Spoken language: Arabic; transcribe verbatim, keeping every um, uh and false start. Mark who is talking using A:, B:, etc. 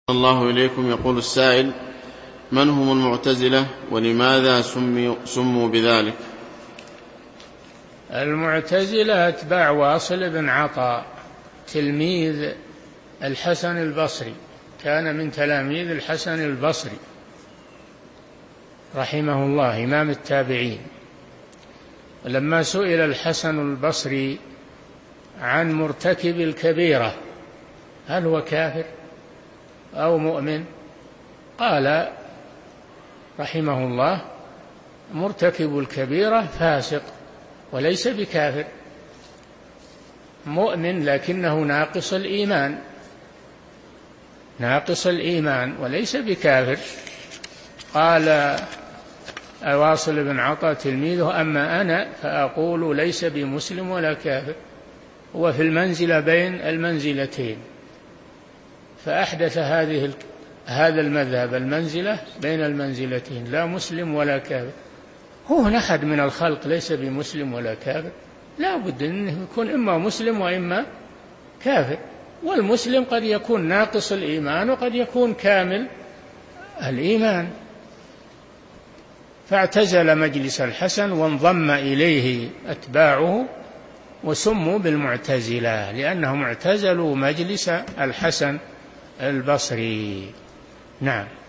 A: الله إليكم. يقول السائل: من هم المعتزلة ولماذا سموا, سموا بذلك؟
B: المعتزلة أتباع واصل بن عطاء تلميذ الحسن البصري، كان من تلاميذ الحسن البصري رحمه الله إمام التابعين. لما سئل الحسن البصري عن مرتكب الكبيرة هل هو كافر أو مؤمن، قال رحمه الله: مرتكب الكبيرة فاسق وليس بكافر، مؤمن لكنه ناقص الإيمان، ناقص الإيمان وليس بكافر. قال واصل بن عطاء تلميذه: أما أنا فأقول ليس بمسلم ولا كافر، هو في المنزلة بين المنزلتين. فأحدث هذه هذا المذهب المنزلة بين المنزلتين، لا مسلم ولا كافر. هو أحد من الخلق ليس بمسلم ولا كافر، لا بد أنه يكون إما مسلم وإما كافر، والمسلم قد يكون ناقص الإيمان وقد يكون كامل الإيمان. فاعتزل مجلس الحسن وانضم إليه أتباعه وسموا بالمعتزلة لأنهم اعتزلوا مجلس الحسن البصري. نعم.